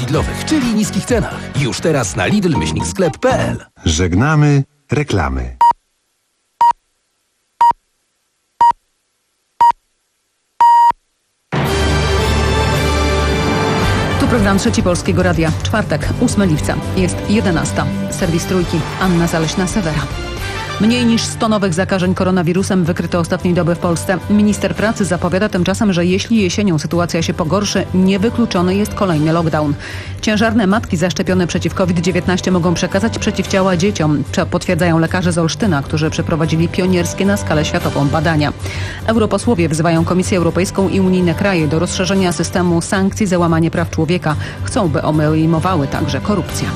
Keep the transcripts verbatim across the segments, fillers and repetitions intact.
Lidlowych, czyli niskich cenach. Już teraz na lidl myślnik sklep kropka p l. Żegnamy reklamy. Tu program Trzeci Polskiego Radia. Czwartek, ósmego lipca. Jest jedenasta. Serwis Trójki. Anna Zaleśna-Sewera. Mniej niż sto nowych zakażeń koronawirusem wykryto ostatniej doby w Polsce. Minister pracy zapowiada tymczasem, że jeśli jesienią sytuacja się pogorszy, niewykluczony jest kolejny lockdown. Ciężarne matki zaszczepione przeciw COVID dziewiętnaście mogą przekazać przeciwciała dzieciom, potwierdzają lekarze z Olsztyna, którzy przeprowadzili pionierskie na skalę światową badania. Europosłowie wzywają Komisję Europejską i unijne kraje do rozszerzenia systemu sankcji za łamanie praw człowieka. Chcą, by obejmowały także korupcję.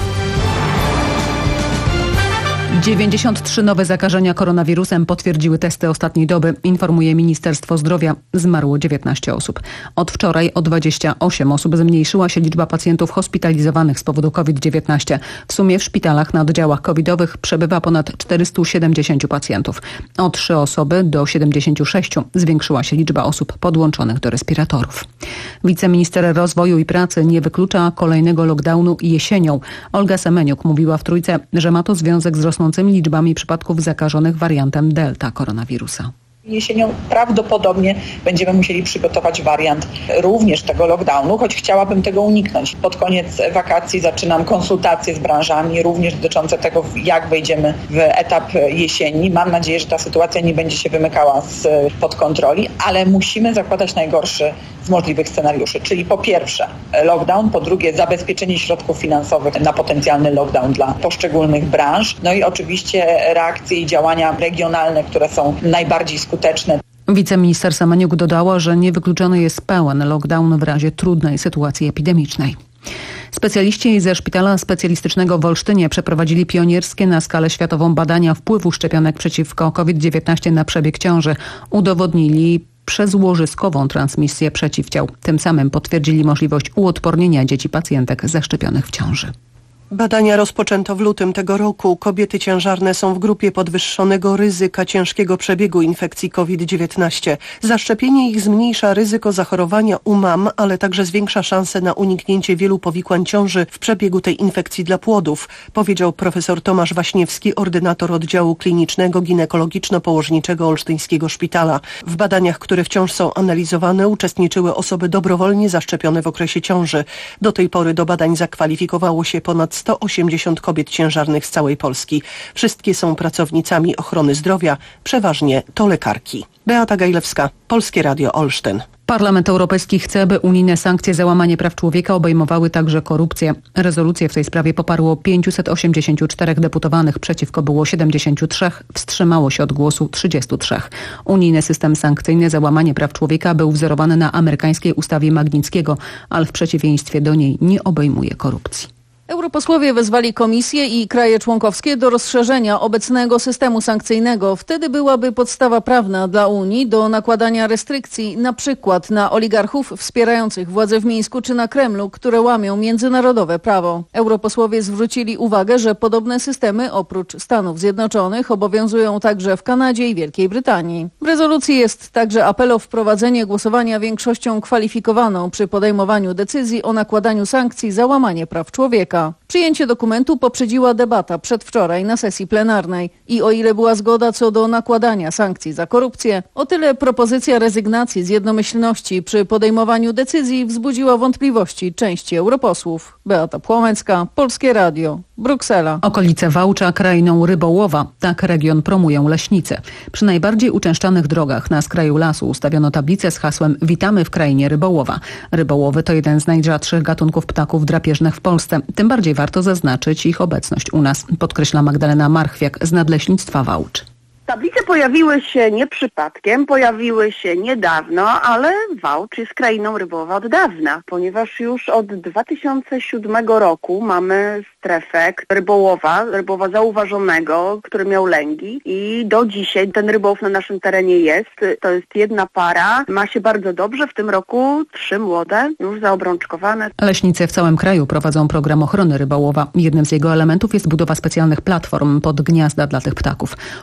dziewięćdziesiąt trzy nowe zakażenia koronawirusem potwierdziły testy ostatniej doby, informuje Ministerstwo Zdrowia. Zmarło dziewiętnaście osób. Od wczoraj o dwadzieścia osiem osób zmniejszyła się liczba pacjentów hospitalizowanych z powodu COVID dziewiętnaście. W sumie w szpitalach na oddziałach covidowych przebywa ponad czterysta siedemdziesiąt pacjentów. O trzy osoby do siedemdziesięciu sześciu zwiększyła się liczba osób podłączonych do respiratorów. Wiceminister Rozwoju i Pracy nie wyklucza kolejnego lockdownu jesienią. Olga Semeniuk mówiła w Trójce, że ma to związek z rosnącymi liczbami przypadków zakażonych wariantem Delta koronawirusa. Jesienią prawdopodobnie będziemy musieli przygotować wariant również tego lockdownu, choć chciałabym tego uniknąć. Pod koniec wakacji zaczynam konsultacje z branżami, również dotyczące tego, jak wejdziemy w etap jesieni. Mam nadzieję, że ta sytuacja nie będzie się wymykała spod kontroli, ale musimy zakładać najgorszy z możliwych scenariuszy, czyli po pierwsze lockdown, po drugie zabezpieczenie środków finansowych na potencjalny lockdown dla poszczególnych branż, no i oczywiście reakcje i działania regionalne, które są najbardziej skuteczne. skuteczne. Wiceminister Semeniuk dodała, że niewykluczony jest pełen lockdown w razie trudnej sytuacji epidemicznej. Specjaliści ze Szpitala Specjalistycznego w Olsztynie przeprowadzili pionierskie na skalę światową badania wpływu szczepionek przeciwko COVID dziewiętnaście na przebieg ciąży. Udowodnili przezłożyskową transmisję przeciwciał. Tym samym potwierdzili możliwość uodpornienia dzieci pacjentek zaszczepionych w ciąży. Badania rozpoczęto w lutym tego roku. Kobiety ciężarne są w grupie podwyższonego ryzyka ciężkiego przebiegu infekcji COVID dziewiętnaście. Zaszczepienie ich zmniejsza ryzyko zachorowania u mam, ale także zwiększa szanse na uniknięcie wielu powikłań ciąży w przebiegu tej infekcji dla płodów, powiedział profesor Tomasz Waśniewski, ordynator oddziału klinicznego ginekologiczno-położniczego Olsztyńskiego Szpitala. W badaniach, które wciąż są analizowane, uczestniczyły osoby dobrowolnie zaszczepione w okresie ciąży. Do tej pory do badań zakwalifikowało się ponad sto osiemdziesiąt kobiet ciężarnych z całej Polski. Wszystkie są pracownicami ochrony zdrowia, przeważnie to lekarki. Beata Gajlewska, Polskie Radio Olsztyn. Parlament Europejski chce, by unijne sankcje za łamanie praw człowieka obejmowały także korupcję. Rezolucję w tej sprawie poparło pięćset osiemdziesięciu czterech deputowanych, przeciwko było siedemdziesięciu trzech, wstrzymało się od głosu trzydziestu trzech. Unijny system sankcyjny za łamanie praw człowieka był wzorowany na amerykańskiej ustawie Magnickiego, ale w przeciwieństwie do niej nie obejmuje korupcji. Europosłowie wezwali Komisję i kraje członkowskie do rozszerzenia obecnego systemu sankcyjnego. Wtedy byłaby podstawa prawna dla Unii do nakładania restrykcji, na przykład na oligarchów wspierających władze w Mińsku czy na Kremlu, które łamią międzynarodowe prawo. Europosłowie zwrócili uwagę, że podobne systemy oprócz Stanów Zjednoczonych obowiązują także w Kanadzie i Wielkiej Brytanii. W rezolucji jest także apel o wprowadzenie głosowania większością kwalifikowaną przy podejmowaniu decyzji o nakładaniu sankcji za łamanie praw człowieka. Przyjęcie dokumentu poprzedziła debata przedwczoraj na sesji plenarnej i o ile była zgoda co do nakładania sankcji za korupcję, o tyle propozycja rezygnacji z jednomyślności przy podejmowaniu decyzji wzbudziła wątpliwości części europosłów. Beata Płomecka, Polskie Radio, Bruksela. Okolice Wałcza krainą rybołowa. Tak region promują leśnicy. Przy najbardziej uczęszczanych drogach na skraju lasu ustawiono tablicę z hasłem "Witamy w krainie rybołowa". Rybołowy to jeden z najrzadszych gatunków ptaków drapieżnych w Polsce. Tym bardziej warto zaznaczyć ich obecność u nas, podkreśla Magdalena Marchwiak z Nadleśnictwa Wałcz. Tablice pojawiły się nie przypadkiem, pojawiły się niedawno, ale Wałcz jest krainą rybołowa od dawna, ponieważ już od dwa tysiące siódmego roku mamy strefę rybołowa, rybołowa zauważonego, który miał lęgi i do dzisiaj ten rybołów na naszym terenie jest. To jest jedna para, ma się bardzo dobrze, w tym roku trzy młode, już zaobrączkowane. Leśnicy w całym kraju prowadzą program ochrony rybołowa. Jednym z jego elementów jest budowa specjalnych platform pod gniazda dla tych ptaków. Polujący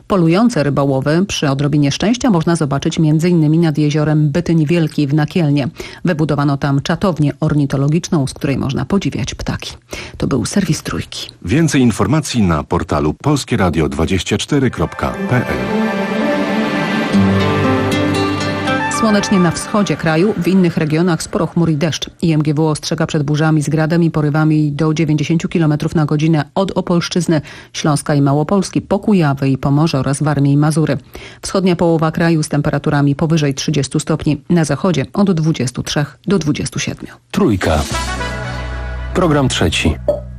błyszczące rybołowy przy odrobinie szczęścia można zobaczyć między innymi nad jeziorem Bytyń Wielki w Nakielnie. Wybudowano tam czatownię ornitologiczną, z której można podziwiać ptaki. To był serwis Trójki. Więcej informacji na portalu polskie radio dwadzieścia cztery kropka p l. Słonecznie na wschodzie kraju, w innych regionach sporo chmur i deszcz. I M G W ostrzega przed burzami z gradem i porywami do dziewięćdziesiąt kilometrów na godzinę od Opolszczyzny, Śląska i Małopolski, po Kujawy i Pomorze oraz Warmię i Mazury. Wschodnia połowa kraju z temperaturami powyżej trzydziestu stopni, na zachodzie od dwudziestu trzech do dwudziestu siedmiu. Trójka. Program trzeci.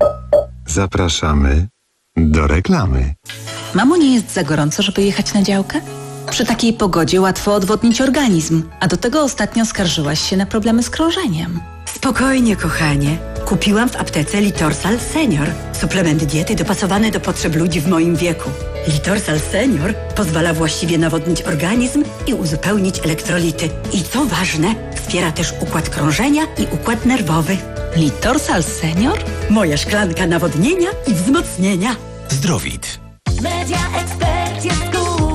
Zapraszamy do reklamy. Mamo, nie jest za gorąco, żeby jechać na działkę? Przy takiej pogodzie łatwo odwodnić organizm, a do tego ostatnio skarżyłaś się na problemy z krążeniem. Spokojnie, kochanie. Kupiłam w aptece Litorsal Senior. Suplement diety dopasowany do potrzeb ludzi w moim wieku. Litorsal Senior pozwala właściwie nawodnić organizm i uzupełnić elektrolity. I co ważne, wspiera też układ krążenia i układ nerwowy. Litorsal Senior? Moja szklanka nawodnienia i wzmocnienia. Zdrowit. Media Expert jest cool.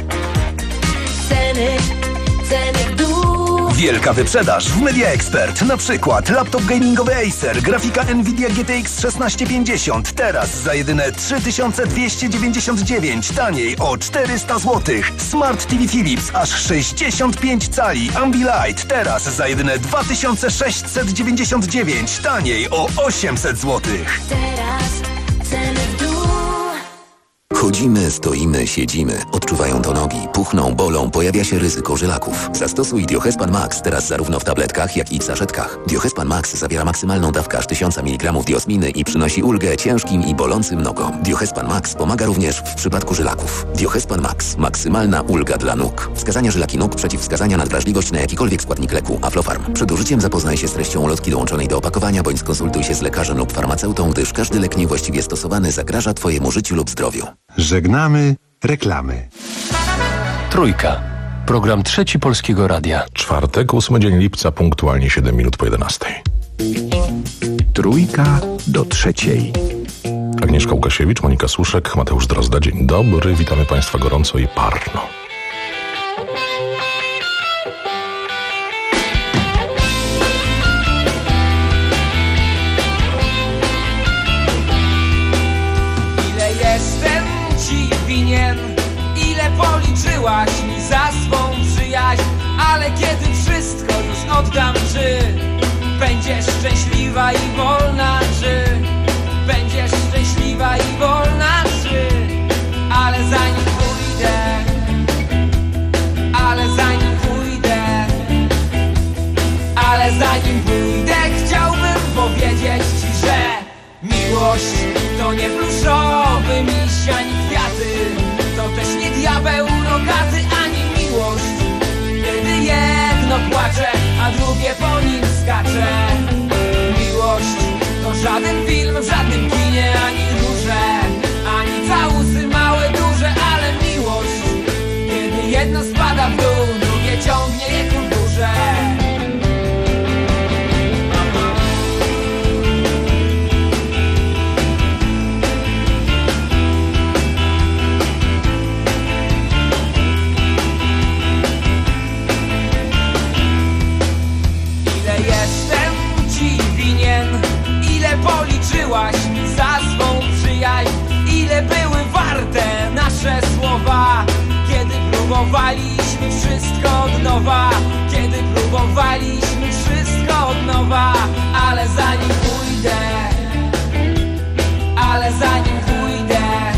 Ceny, ceny w dół. Wielka wyprzedaż w Media Expert. Na przykład laptop gamingowy Acer, grafika Nvidia G T X szesnaście pięćdziesiąt. Teraz za jedyne trzy tysiące dwieście dziewięćdziesiąt dziewięć. Taniej o czterysta złotych. Smart T V Philips aż sześćdziesiąt pięć cali. Ambilight teraz za jedyne dwa tysiące sześćset dziewięćdziesiąt dziewięć. Taniej o osiemset złotych. Teraz ceny w dół. Chodzimy, stoimy, siedzimy. Odczuwają to nogi, puchną, bolą, pojawia się ryzyko żylaków. Zastosuj Diohespan Max teraz zarówno w tabletkach, jak i w saszetkach. Diohespan Max zawiera maksymalną dawkę aż tysiąc miligramów diosminy i przynosi ulgę ciężkim i bolącym nogom. Diohespan Max pomaga również w przypadku żylaków. Diohespan Max. Maksymalna ulga dla nóg. Wskazania żylaki nóg, przeciwwskazania na wrażliwość na jakikolwiek składnik leku. Aflofarm. Przed użyciem zapoznaj się z treścią ulotki dołączonej do opakowania, bądź skonsultuj się z lekarzem lub farmaceutą, gdyż każdy lek niewłaściwie stosowany zagraża Twojemu życiu lub zdrowiu. Żegnamy reklamy. Trójka. Program trzeci Polskiego Radia. Czwartek, ósmy dzień lipca, punktualnie siedem minut po jedenastej. Trójka do trzeciej. Agnieszka Łukasiewicz, Monika Suszek, Mateusz Drozda. Dzień dobry, witamy Państwa gorąco i parno. Ile policzyłaś mi za swą przyjaźń, ale kiedy wszystko już oddam, czy będziesz szczęśliwa i wolna, czy będziesz szczęśliwa i wolna, czy ale zanim pójdę, ale zanim pójdę, ale zanim pójdę, chciałbym powiedzieć ci, że miłość to nie pluszowy miś ani kwiaty, to też nie diabeł rogaty ani miłość, kiedy jedno płacze, a drugie po nim skacze. Miłość to żaden film w żadnym kinie, ani róże, ani całusy małe, duże, ale miłość, kiedy jedno spada w dół, drugie ciągnie je ku górze. Policzyłaś mi za swą przyjaźń, ile były warte nasze słowa, kiedy próbowaliśmy wszystko od nowa, kiedy próbowaliśmy wszystko od nowa, ale zanim pójdę, ale zanim pójdę,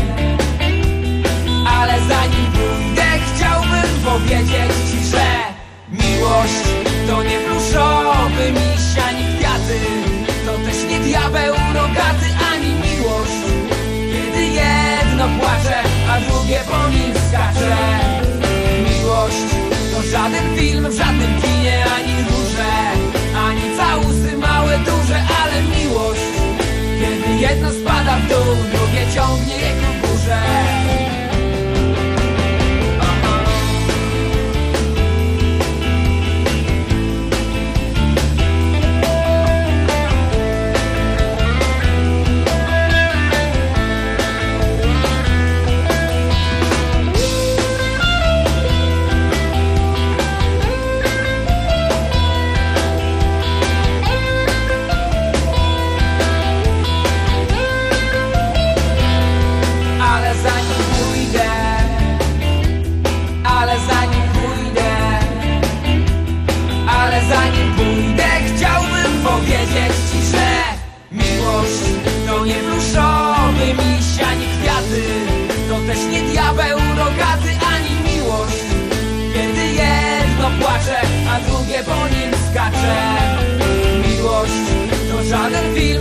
ale zanim pójdę, chciałbym powiedzieć ci, że miłość to nie pluszowy miś ani kwiaty, to też nie diabeł rogaty ani miłość, kiedy jedno płacze, a drugie po nim skacze. Miłość to żaden film w żadnym kinie, ani róże, ani całusy małe, duże, ale miłość, kiedy jedno spada w dół, drugie ciągnie je ku górze.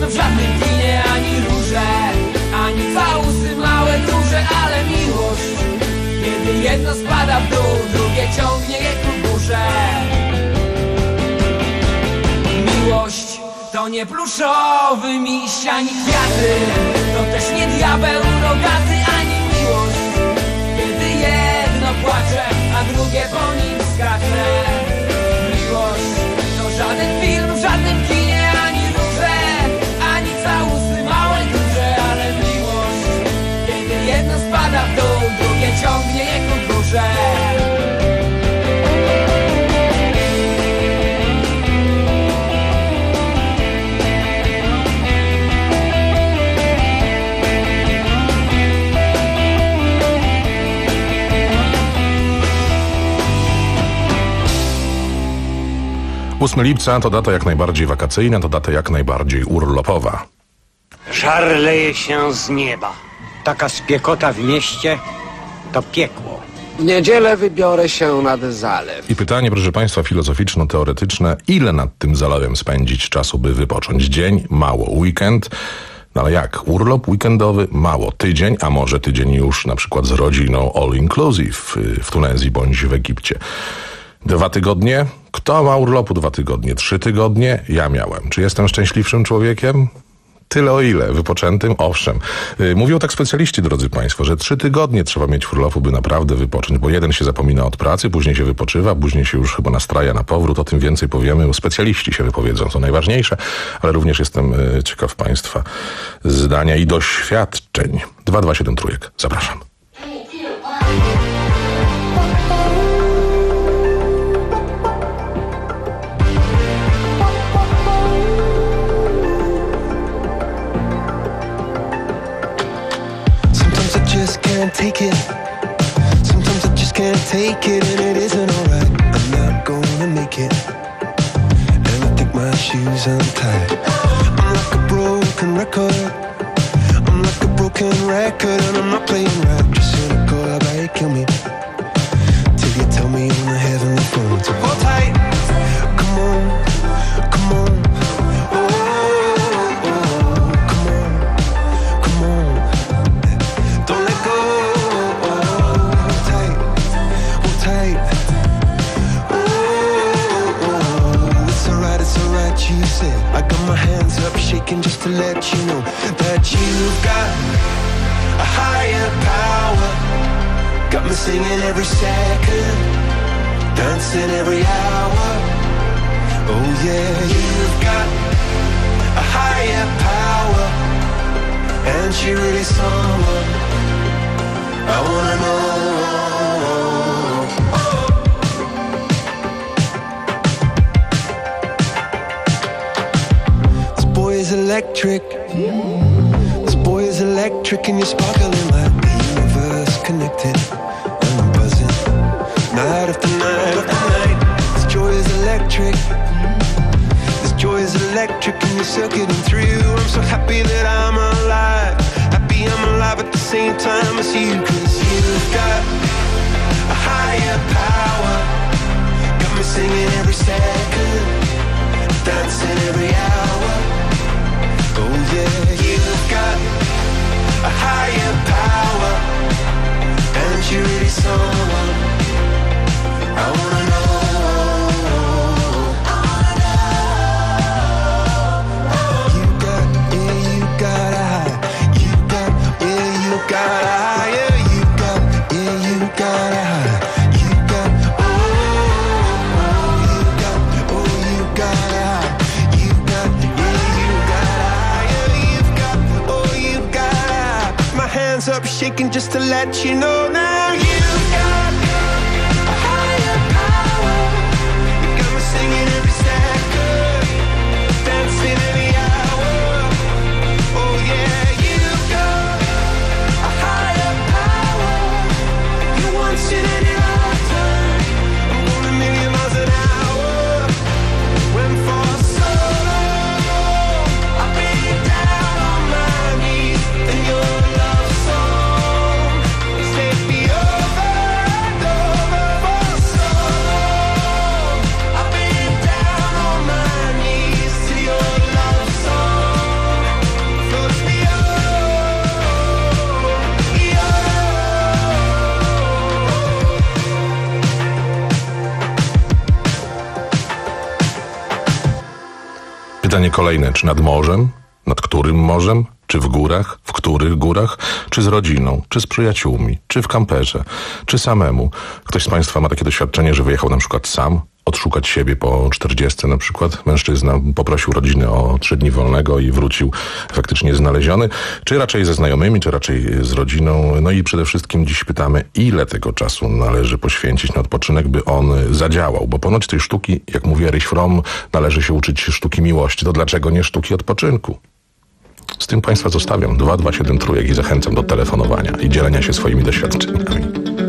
znów żadnym winie, ani róże, ani całusy małe, duże, ale miłość, kiedy jedno spada w dół, drugie ciągnie je ku górze. Miłość to nie pluszowy miś, ani kwiaty, to też nie diabeł rogaty, ani miłość, kiedy jedno płacze, a drugie po nim skacze. Miłość to żaden film w żadnym kinie, ani róże, ani całusy małe, duże, ale miłość, kiedy jedno spada w dół, drugie ciągnie je ku górze. ósmego lipca to data jak najbardziej wakacyjna, to data jak najbardziej urlopowa. Żar leje się z nieba. Taka spiekota w mieście to piekło. W niedzielę wybiorę się nad zalew. I pytanie, proszę Państwa, filozoficzno-teoretyczne, ile nad tym zalewem spędzić czasu, by wypocząć? Dzień? Mało. Weekend? No ale jak? Urlop weekendowy? Mało. Tydzień? A może tydzień już na przykład z rodziną all inclusive w Tunezji bądź w Egipcie. Dwa tygodnie? Kto ma urlopu dwa tygodnie? Trzy tygodnie? Ja miałem. Czy jestem szczęśliwszym człowiekiem? Tyle o ile. Wypoczętym? Owszem. Yy, mówią tak specjaliści, drodzy Państwo, że trzy tygodnie trzeba mieć urlopu, by naprawdę wypocząć, bo jeden się zapomina od pracy, później się wypoczywa, później się już chyba nastraja na powrót. O tym więcej powiemy. Specjaliści się wypowiedzą, to najważniejsze, ale również jestem yy, ciekaw Państwa zdania i doświadczeń. dwa dwa siedem trójek. Zapraszam. Can't take it. Sometimes I just can't take it, and it isn't alright. I'm not gonna make it, and I think my shoes untied. I'm like a broken record. I'm like a broken record, and I'm not playing right. Just cynical, how about you kill me till you tell me on the heavenly phone to hold tight. Come on, come on. I got my hands up shaking just to let you know that you've got a higher power. Got me singing every second, dancing every hour. Oh yeah, you've got a higher power, and she really someone I wanna know. Electric. This boy is electric, and you're sparkling like the universe connected. And I'm buzzing night after night after night. This joy is electric. This joy is electric, and you're circuiting through. I'm so happy that I'm alive. Happy I'm alive at the same time as you, 'cause you've got a higher power. Got me singing every second, dancing every hour. Oh yeah, you've got a higher power, and you're really someone I wanna know. You got, yeah, you got a high. You got, yeah, you got a higher. You got, yeah, you got a high. You got, oh, oh, you got, oh, you got a high. You got, yeah, you got a hands up shaking just to let you know now you've got a higher power. You got me singing every second, dancing every hour. Oh yeah, you've got a higher power. You once in any lifetime. I'm going a million miles an hour. Went for so long, I've been down on my knees, and your love song set me up. Pytanie kolejne, czy nad morzem? Nad którym morzem? Czy w górach? W których górach? Czy z rodziną? Czy z przyjaciółmi? Czy w kamperze? Czy samemu? Ktoś z Państwa ma takie doświadczenie, że wyjechał na przykład sam? Odszukać siebie po czterdziestce na przykład. Mężczyzna poprosił rodzinę o trzy dni wolnego i wrócił faktycznie znaleziony. Czy raczej ze znajomymi, czy raczej z rodziną. No i przede wszystkim dziś pytamy, ile tego czasu należy poświęcić na odpoczynek, by on zadziałał. Bo ponoć tej sztuki, jak mówi Erich Fromm, należy się uczyć sztuki miłości. To dlaczego nie sztuki odpoczynku? Z tym Państwa zostawiam. dwa dwa siedem trójek i zachęcam do telefonowania i dzielenia się swoimi doświadczeniami.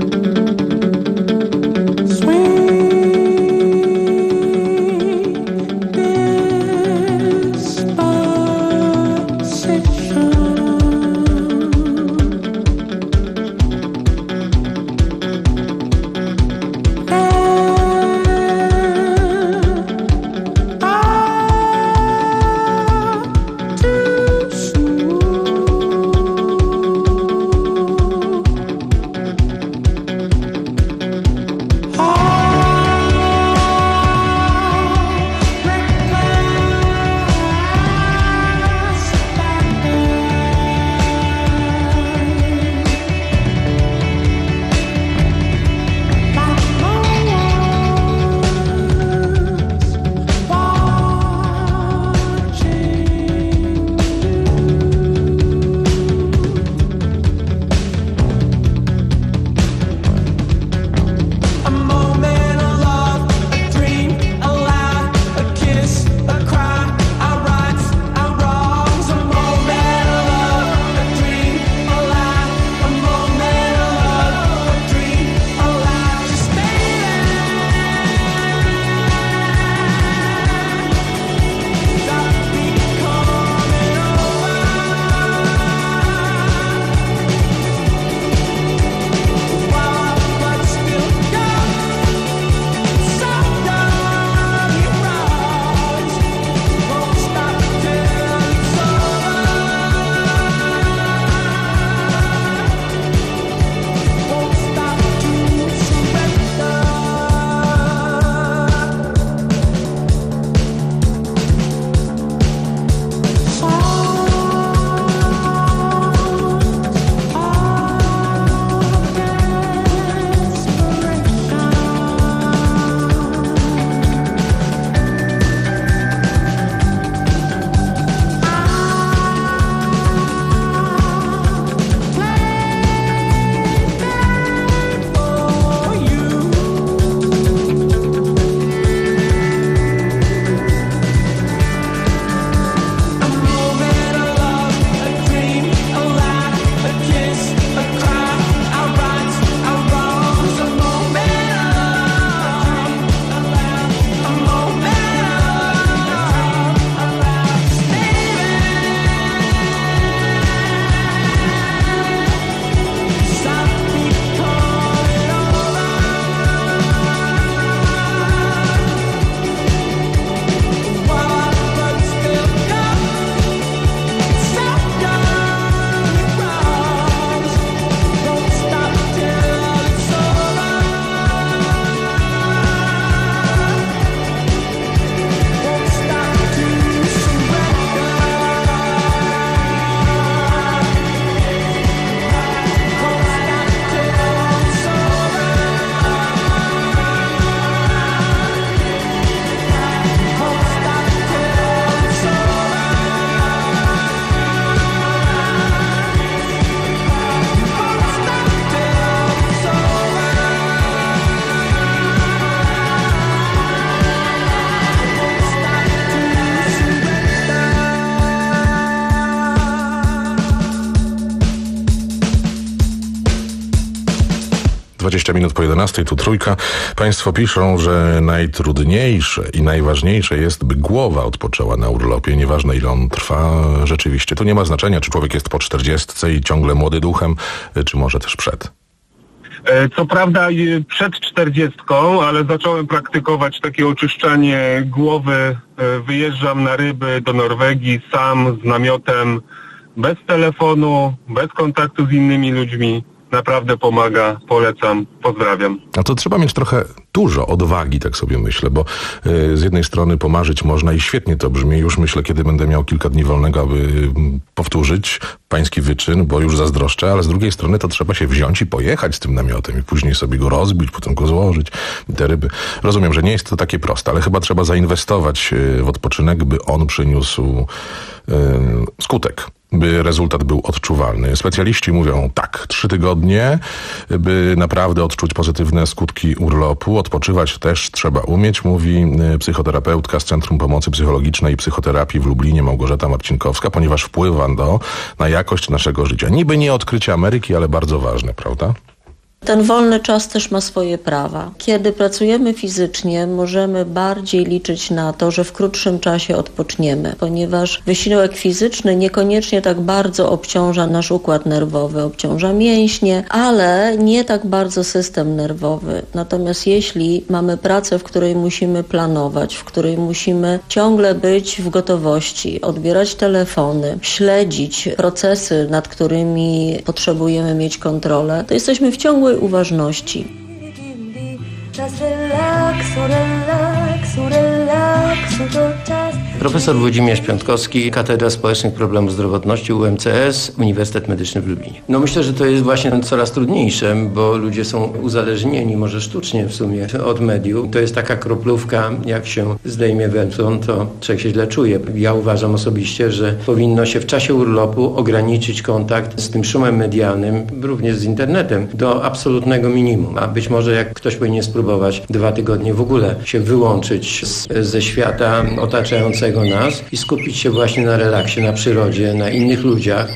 dwadzieścia minut po jedenastej, tu Trójka. Państwo piszą, że najtrudniejsze i najważniejsze jest, by głowa odpoczęła na urlopie, nieważne ile on trwa. Rzeczywiście, tu nie ma znaczenia, czy człowiek jest po czterdziestce i ciągle młody duchem, czy może też przed. Co prawda przed czterdziestką, ale zacząłem praktykować takie oczyszczanie głowy. Wyjeżdżam na ryby do Norwegii sam, z namiotem, bez telefonu, bez kontaktu z innymi ludźmi. naprawdę pomaga, polecam, pozdrawiam. A to trzeba mieć trochę dużo odwagi, tak sobie myślę, bo y, z jednej strony pomarzyć można i świetnie to brzmi. Już myślę, kiedy będę miał kilka dni wolnego, aby y, powtórzyć pański wyczyn, bo już zazdroszczę, ale z drugiej strony to trzeba się wziąć i pojechać z tym namiotem i później sobie go rozbić, potem go złożyć i te ryby. Rozumiem, że nie jest to takie proste, ale chyba trzeba zainwestować y, w odpoczynek, by on przyniósł y, skutek, by rezultat był odczuwalny. Specjaliści mówią tak, trzy tygodnie, by naprawdę odczuć pozytywne skutki urlopu. Odpoczywać też trzeba umieć, mówi psychoterapeutka z Centrum Pomocy Psychologicznej i Psychoterapii w Lublinie Małgorzata Marcinkowska, ponieważ wpływa to na jakość naszego życia. Niby nie odkrycie Ameryki, ale bardzo ważne, prawda? Ten wolny czas też ma swoje prawa. Kiedy pracujemy fizycznie, możemy bardziej liczyć na to, że w krótszym czasie odpoczniemy, ponieważ wysiłek fizyczny niekoniecznie tak bardzo obciąża nasz układ nerwowy, obciąża mięśnie, ale nie tak bardzo system nerwowy. Natomiast jeśli mamy pracę, w której musimy planować, w której musimy ciągle być w gotowości, odbierać telefony, śledzić procesy, nad którymi potrzebujemy mieć kontrolę, to jesteśmy w ciągłej uważności. Czas relaksu, relaksu, relaksu, to czas. Profesor Włodzimierz Piątkowski, Katedra Społecznych Problemów Zdrowotności U M C S, Uniwersytet Medyczny w Lublinie. No myślę, że to jest właśnie coraz trudniejsze, bo ludzie są uzależnieni, może sztucznie w sumie, od mediów. To jest taka kroplówka, jak się zdejmie węflon, to człowiek się źle czuje. Ja uważam osobiście, że powinno się w czasie urlopu ograniczyć kontakt z tym szumem medialnym, również z internetem, do absolutnego minimum. A być może jak ktoś powinien spróbować dwa tygodnie w ogóle się wyłączyć z, ze świata otaczającego nas i skupić się właśnie na relaksie, na przyrodzie, na innych ludziach.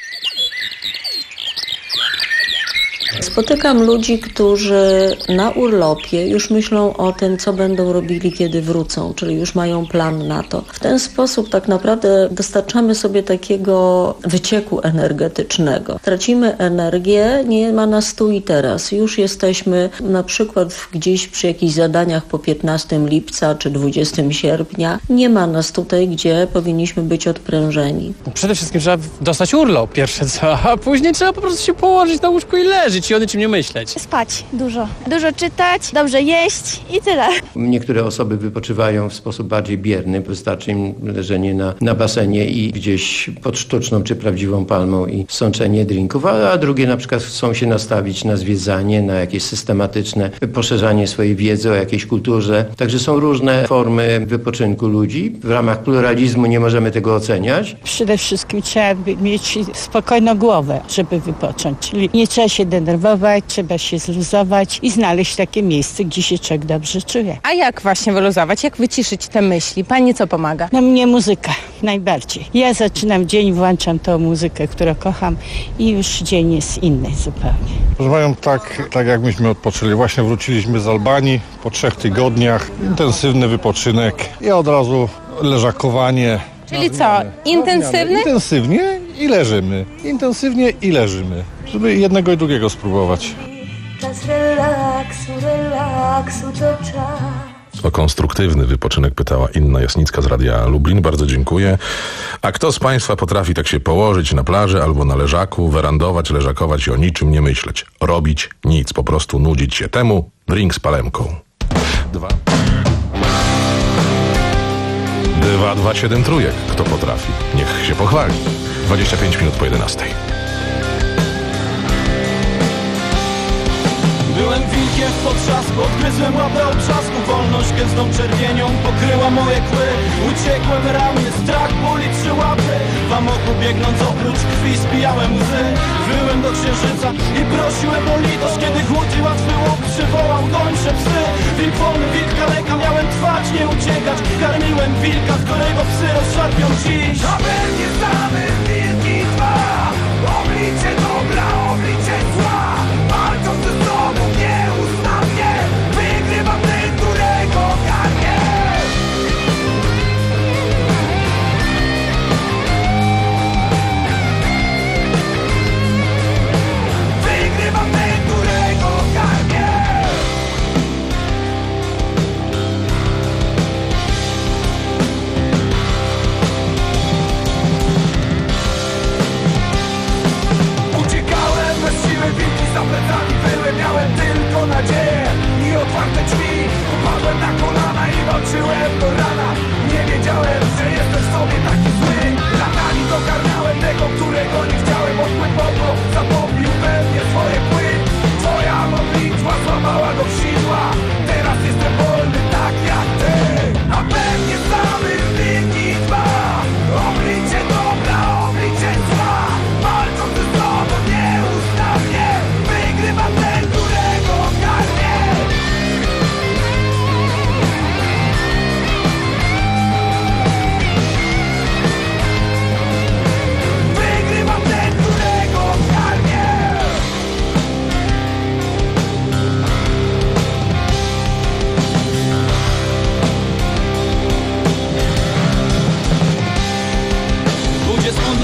Spotykam ludzi, którzy na urlopie już myślą o tym, co będą robili, kiedy wrócą, czyli już mają plan na to. W ten sposób tak naprawdę dostarczamy sobie takiego wycieku energetycznego. Tracimy energię, nie ma nas tu i teraz. Już jesteśmy na przykład gdzieś przy jakichś zadaniach po piętnastego lipca czy dwudziestego sierpnia. Nie ma nas tutaj, gdzie powinniśmy być odprężeni. Przede wszystkim trzeba dostać urlop pierwsze co, a później trzeba po prostu się położyć na łóżku i leżeć i o niczym nie myśleć. Spać dużo. Dużo czytać, dobrze jeść i tyle. Niektóre osoby wypoczywają w sposób bardziej bierny. Wystarczy im leżenie na, na basenie i gdzieś pod sztuczną czy prawdziwą palmą i sączenie drinków, a, a drugie na przykład chcą się nastawić na zwiedzanie, na jakieś systematyczne poszerzanie swojej wiedzy o jakiejś kulturze. Także są różne formy wypoczynku ludzi. W ramach pluralizmu nie możemy tego oceniać. Przede wszystkim trzeba mieć spokojną głowę, żeby wypocząć. Czyli nie trzeba się denerwować, trzeba się zluzować i znaleźć takie miejsce, gdzie się człowiek dobrze czuje. A jak właśnie wyluzować? Jak wyciszyć te myśli? Pani co pomaga? No mnie muzyka najbardziej. Ja zaczynam dzień, włączam tą muzykę, którą kocham i już dzień jest inny zupełnie. Proszę mają tak, tak jak myśmy odpoczęli. Właśnie wróciliśmy z Albanii po trzech tygodniach. Intensywny wypoczynek i od razu leżakowanie. Czyli co? Intensywny? Intensywnie i leżymy. Intensywnie i leżymy. Żeby jednego i drugiego spróbować. Czas relaksu, relaksu, to czas. O konstruktywny wypoczynek pytała Inna Jasnicka z Radia Lublin. Bardzo dziękuję. A kto z Państwa potrafi tak się położyć na plaży albo na leżaku, werandować, leżakować i o niczym nie myśleć? Robić nic, po prostu nudzić się temu. Drink z palemką. Dwa. Dwa, dwa, siedem trójek. Kto potrafi? Niech się pochwali. dwadzieścia pięć minut po jedenastej. Byłem wilkiem w potrzasku, odgryzłem łapę obrzasku. Wolność gęstą czerwienią pokryła moje kły. Uciekłem ramię, strach, ból i trzy łapy. W amoku biegnąc oprócz krwi spijałem łzy. Wyłem do księżyca i prosiłem o litość. Kiedy głód i łatwy łop przywołał gończe psy. Wilk wolny, wilk kaleka, miałem trwać, nie uciekać. Karmiłem wilka, którego psy rozszarpią dziś. Żaden nie znamy wilki dwa. Oblicze dobra, oblicze zła. Walczą ze sobą nieustannie. Wygrywam ten, którego karmię. Wygrywam ten, którego karmię.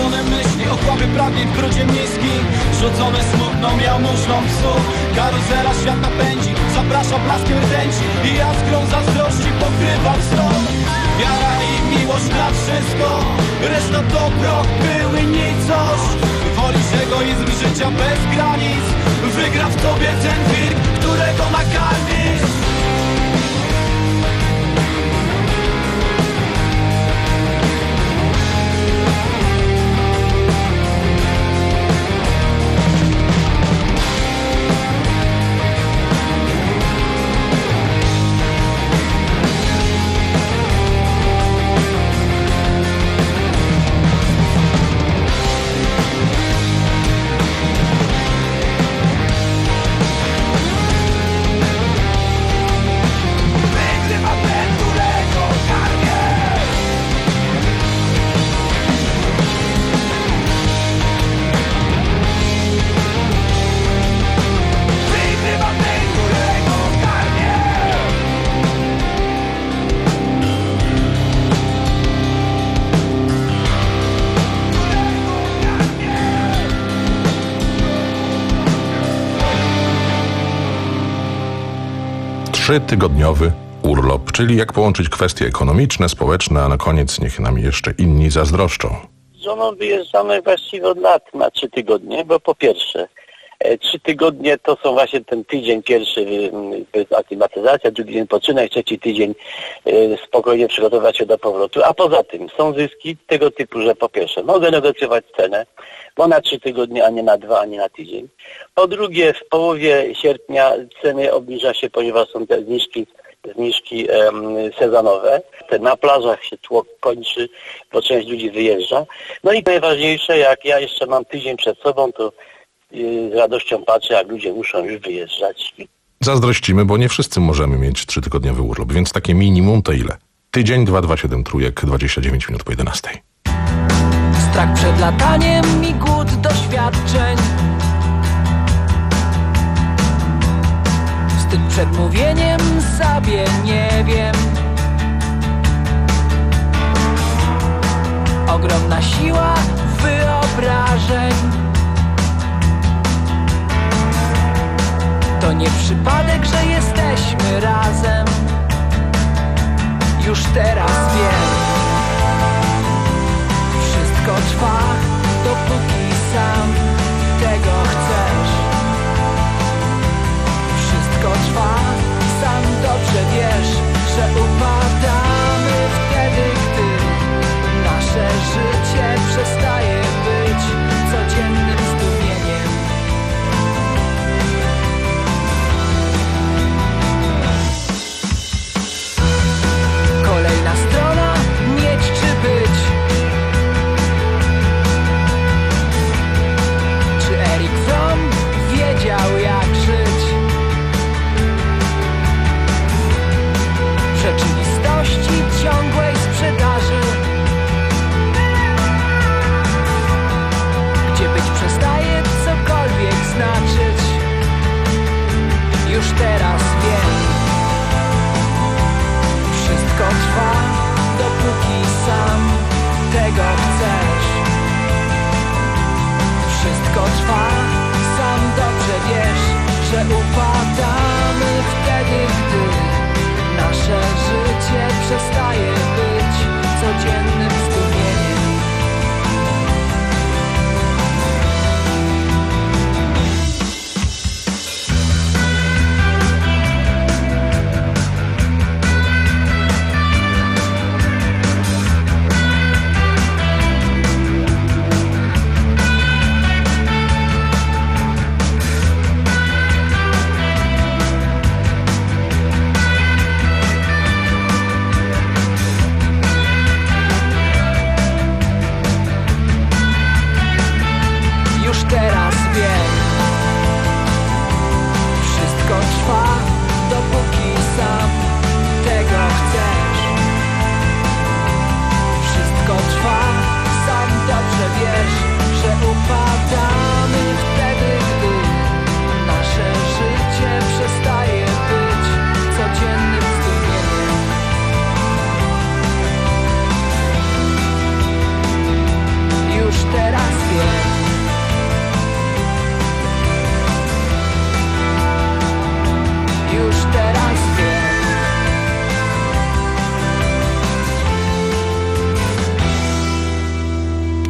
Zagubione myśli, okłapy pragnień w brudzie miski. Rzucone smutną jałmużną psu. Karuzela świat napędzi, zaprasza blaskiem rdęci i jaskrą zazdrości pokrywa wzrok. Wiara i miłość na wszystko, reszta to proch, były nicość. Wolisz egoizm życia bez granic, wygra w tobie ten wilk, którego nakarmisz. Trzytygodniowy urlop, czyli jak połączyć kwestie ekonomiczne, społeczne, a na koniec niech nam jeszcze inni zazdroszczą. Z żoną wyjeżdżamy właściwie od lat na trzy tygodnie, bo po pierwsze e, trzy tygodnie to są właśnie ten tydzień pierwszy to jest aklimatyzacja, drugi dzień poczynek, trzeci tydzień e, spokojnie przygotować się do powrotu, a poza tym są zyski tego typu, że po pierwsze mogę negocjować cenę, bo na trzy tygodnie, a nie na dwa, a nie na tydzień. Po drugie, w połowie sierpnia ceny obniża się, ponieważ są te zniżki, zniżki um, sezonowe. Te na plażach się tłok kończy, bo część ludzi wyjeżdża. No i najważniejsze, jak ja jeszcze mam tydzień przed sobą, to yy, z radością patrzę, jak ludzie muszą już wyjeżdżać. Zazdrościmy, bo nie wszyscy możemy mieć trzytygodniowy urlop, więc takie minimum to ile? Tydzień, dwa, dwa, siedem, trójek, dwadzieścia dziewięć minut po jedenastej. Strach przed lataniem i głód doświadczeń. Wstyd przed mówieniem sobie nie wiem. Ogromna siła wyobrażeń. To nie przypadek, że jesteśmy razem. Już teraz wiem. Wszystko trwa, dopóki sam tego chcesz. Wszystko trwa, sam dobrze wiesz, że upadamy wtedy, gdy nasze życie przestaje być codziennym zdumieniem. Kolejna strona, mieć czy być.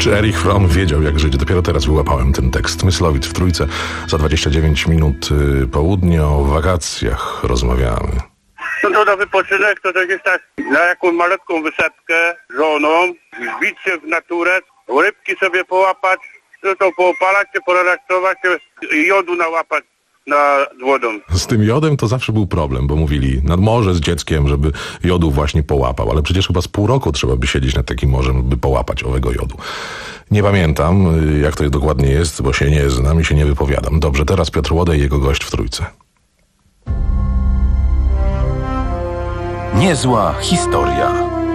Czy Erich Fromm wiedział, jak żyć? Dopiero teraz wyłapałem ten tekst. Mysłowicz w Trójce za dwadzieścia dziewięć minut y, południa. O wakacjach rozmawiamy. No to na wypoczynek to tak jest tak, na jakąś malutką wysepkę z żoną, wbić się w naturę, rybki sobie połapać, no to poopalać się, porelaksować się, jodu nałapać nad wodą. Z tym jodem to zawsze był problem, bo mówili nad morze z dzieckiem, żeby jodu właśnie połapał, ale przecież chyba z pół roku trzeba by siedzieć nad takim morzem, by połapać owego jodu. Nie pamiętam, jak to dokładnie jest, bo się nie znam i się nie wypowiadam. Dobrze, teraz Piotr Łoda i jego gość w Trójce. Niezła historia.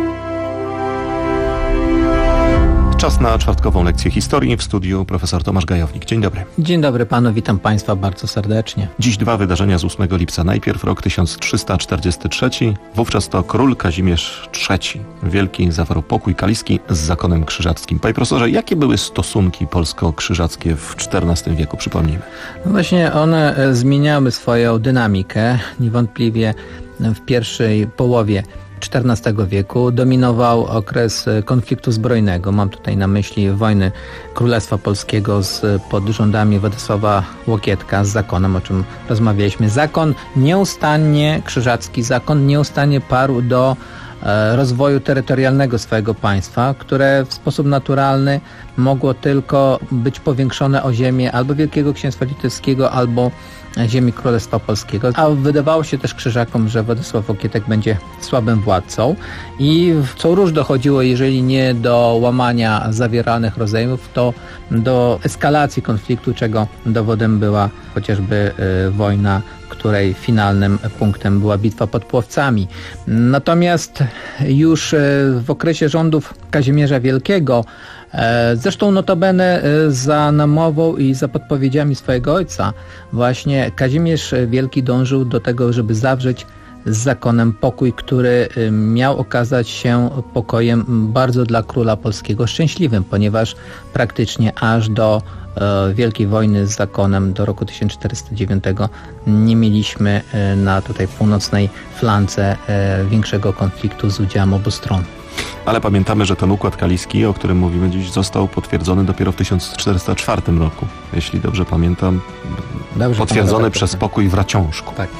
Czas na czwartkową lekcję historii. W studiu profesor Tomasz Gajownik. Dzień dobry. Dzień dobry panu, witam państwa bardzo serdecznie. Dziś dwa wydarzenia z ósmego lipca. Najpierw rok tysiąc trzysta czterdziesty trzeci. Wówczas to król Kazimierz trzeci. Wielki zawarł pokój kaliski z zakonem krzyżackim. Panie profesorze, jakie były stosunki polsko-krzyżackie w czternastym wieku? Przypomnijmy. No właśnie one zmieniały swoją dynamikę. Niewątpliwie w pierwszej połowie czternastego wieku dominował okres konfliktu zbrojnego. Mam tutaj na myśli wojny Królestwa Polskiego z, pod rządami Władysława Łokietka z zakonem, o czym rozmawialiśmy. Zakon nieustannie, krzyżacki zakon nieustannie parł do e, rozwoju terytorialnego swojego państwa, które w sposób naturalny mogło tylko być powiększone o ziemię albo Wielkiego Księstwa Litewskiego, albo ziemi Królestwa Polskiego, a wydawało się też krzyżakom, że Władysław Łokietek będzie słabym władcą i co róż dochodziło, jeżeli nie do łamania zawieranych rozejmów, to do eskalacji konfliktu, czego dowodem była chociażby y, wojna, której finalnym punktem była bitwa pod Płowcami. Natomiast już y, w okresie rządów Kazimierza Wielkiego, zresztą notabene za namową i za podpowiedziami swojego ojca, właśnie Kazimierz Wielki dążył do tego, żeby zawrzeć z zakonem pokój, który miał okazać się pokojem bardzo dla króla polskiego szczęśliwym, ponieważ praktycznie aż do Wielkiej Wojny z zakonem do roku tysiąc czterysta dziewiątego nie mieliśmy na tutaj północnej flance większego konfliktu z udziałem obu stron. Ale pamiętamy, że ten układ kaliski, o którym mówimy dziś, został potwierdzony dopiero w tysiąc czterysta czwartym roku. Jeśli dobrze pamiętam, dobrze potwierdzony pamiętam, przez tak, pokój w Raciążku. Tak.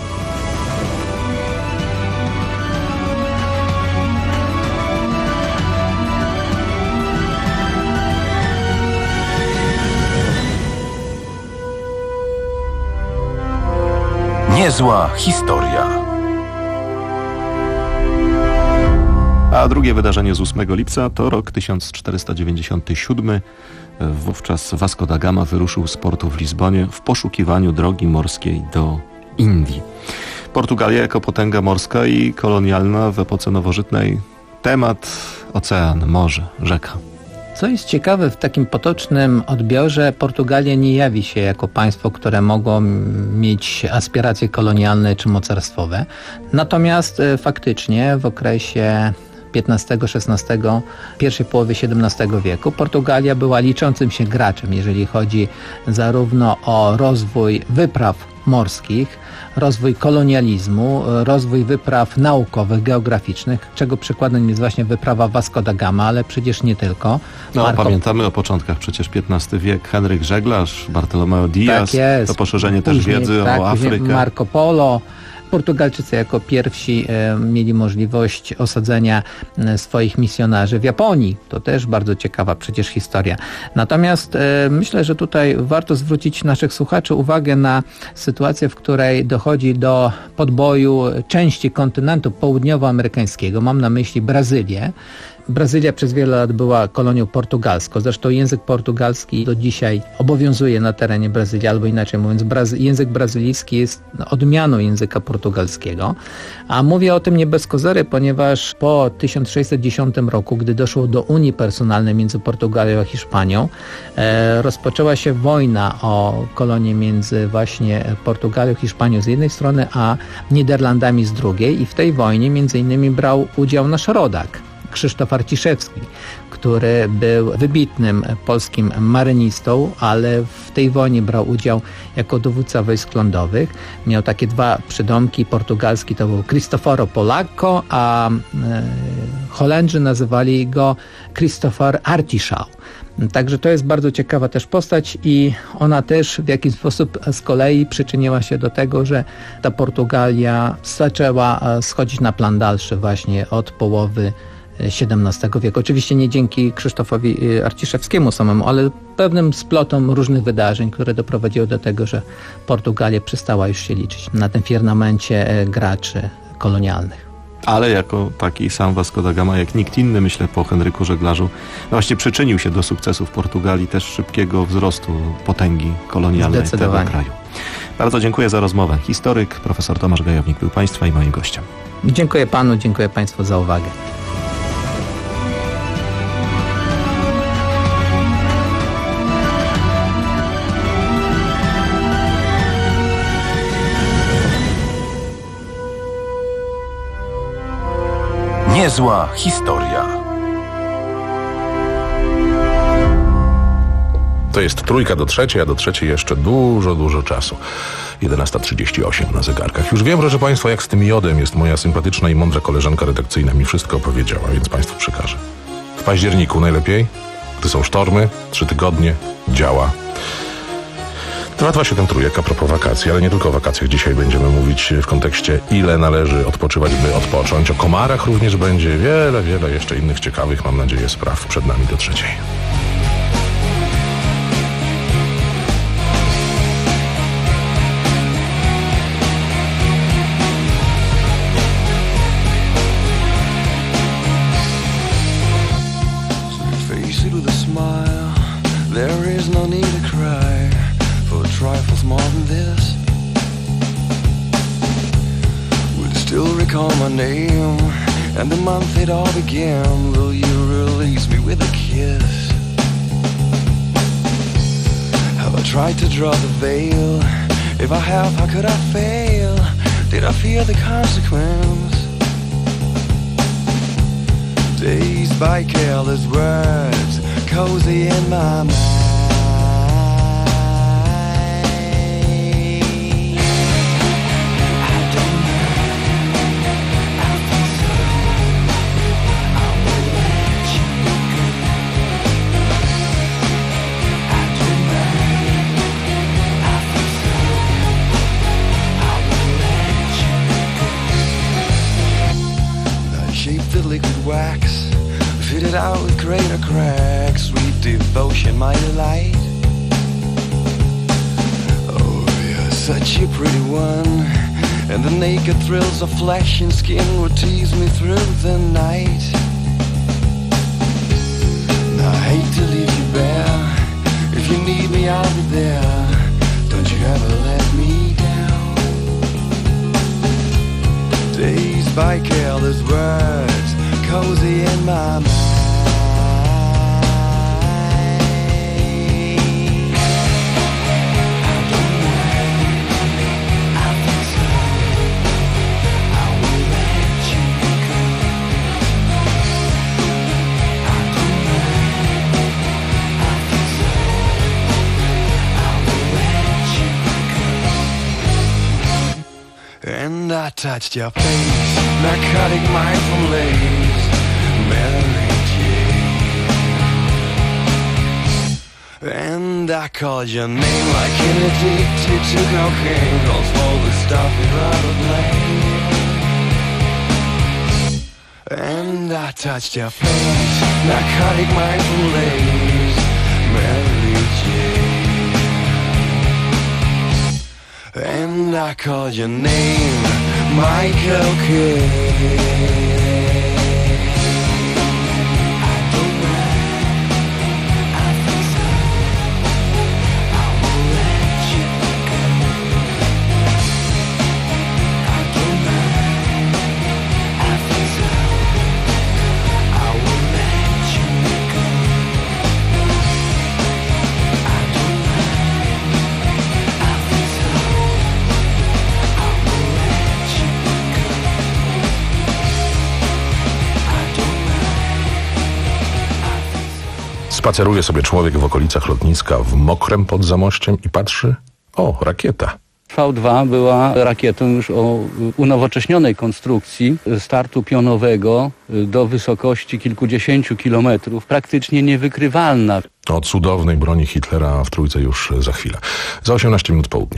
Niezła historia. A drugie wydarzenie z ósmego lipca to rok tysiąc czterysta dziewięćdziesiąty siódmy. Wówczas Vasco da Gama wyruszył z portu w Lizbonie w poszukiwaniu drogi morskiej do Indii. Portugalia jako potęga morska i kolonialna w epoce nowożytnej. Temat ocean, morze, rzeka. Co jest ciekawe, w takim potocznym odbiorze Portugalia nie jawi się jako państwo, które mogło mieć aspiracje kolonialne czy mocarstwowe. Natomiast faktycznie w okresie piętnastego, szesnastego, pierwszej połowy siedemnastego wieku Portugalia była liczącym się graczem, jeżeli chodzi zarówno o rozwój wypraw morskich, rozwój kolonializmu, rozwój wypraw naukowych, geograficznych, czego przykładem jest właśnie wyprawa Vasco da Gama, ale przecież nie tylko. No, Marco... pamiętamy o początkach, przecież piętnasty wiek, Henryk Żeglarz, Bartolomeo Diaz, tak jest. To poszerzenie też Później, wiedzy tak, o Afrykę. Marco Polo. Portugalczycy jako pierwsi e, mieli możliwość osadzenia e, swoich misjonarzy w Japonii. To też bardzo ciekawa przecież historia. Natomiast e, myślę, że tutaj warto zwrócić naszych słuchaczy uwagę na sytuację, w której dochodzi do podboju części kontynentu południowoamerykańskiego. Mam na myśli Brazylię. Brazylia przez wiele lat była kolonią portugalską. Zresztą język portugalski do dzisiaj obowiązuje na terenie Brazylii, albo inaczej mówiąc, brazy- język brazylijski jest odmianą języka portugalskiego. A mówię o tym nie bez kozery, ponieważ po tysiąc sześćset dziesiątym roku, gdy doszło do unii personalnej między Portugalią a Hiszpanią, e, rozpoczęła się wojna o kolonię między właśnie Portugalią i Hiszpanią z jednej strony, a Niderlandami z drugiej. I w tej wojnie między innymi brał udział nasz rodak, Krzysztof Arciszewski, który był wybitnym polskim marynistą, ale w tej wojnie brał udział jako dowódca wojsk lądowych. Miał takie dwa przydomki. Portugalski to był Cristoforo Polacco, a e, Holendrzy nazywali go Christopher Artischau. Także to jest bardzo ciekawa też postać i ona też w jakiś sposób z kolei przyczyniła się do tego, że ta Portugalia zaczęła schodzić na plan dalszy właśnie od połowy siedemnastego wieku. Oczywiście nie dzięki Krzysztofowi Arciszewskiemu samemu, ale pewnym splotom różnych wydarzeń, które doprowadziły do tego, że Portugalia przestała już się liczyć na tym firmamencie graczy kolonialnych. Ale jako taki sam Vasco da Gama, jak nikt inny, myślę, po Henryku Żeglarzu, właśnie przyczynił się do sukcesów Portugalii, też szybkiego wzrostu potęgi kolonialnej tego kraju. Bardzo dziękuję za rozmowę. Historyk, profesor Tomasz Gajownik był Państwa i moim gościem. Dziękuję Panu, dziękuję Państwu za uwagę. Niezła historia. To jest trójka do trzeciej, a do trzeciej jeszcze dużo, dużo czasu. jedenasta trzydzieści osiem na zegarkach. Już wiem, proszę Państwa, jak z tym jodem jest moja sympatyczna i mądra koleżanka redakcyjna. Mi wszystko opowiedziała, więc Państwu przekażę. W październiku najlepiej, gdy są sztormy, trzy tygodnie, działa. dwa dwa siedem trójek a propos wakacji, ale nie tylko o wakacjach. Dzisiaj będziemy mówić w kontekście, ile należy odpoczywać, by odpocząć. O komarach również będzie wiele, wiele jeszcze innych ciekawych, mam nadzieję, spraw przed nami do trzeciej. Trifles more than this. Would still recall my name and the month it all began. Will you release me with a kiss? Have I tried to draw the veil? If I have, how could I fail? Did I fear the consequence? Dazed by careless words, cozy in my mind. Wax, fitted out with greater cracks, sweet devotion, my delight. Oh, you're such a pretty one, and the naked thrills of flesh and skin would tease me through the night. Now, I hate to leave you bare. If you need me, I'll be there. Don't you ever let me down. Dazed by careless words, cozy in my mind. I don't mind, I think so. I will let you go. I don't mind, I think so. I will let you go. And I touched your face, narcotic mindful lace, Mary Jane. And I called your name like an addicted to cocaine. Don't slowly stop it out of lane. And I touched your face, narcotic mindful lace, Mary Jane. And I called your name, Michael Kidd. Spaceruje sobie człowiek w okolicach lotniska w mokrem pod zamościem i patrzy, o, rakieta. V dwa była rakietą już o unowocześnionej konstrukcji, startu pionowego do wysokości kilkudziesięciu kilometrów, praktycznie niewykrywalna. O cudownej broni Hitlera w Trójce już za chwilę. Za osiemnaście minut południe.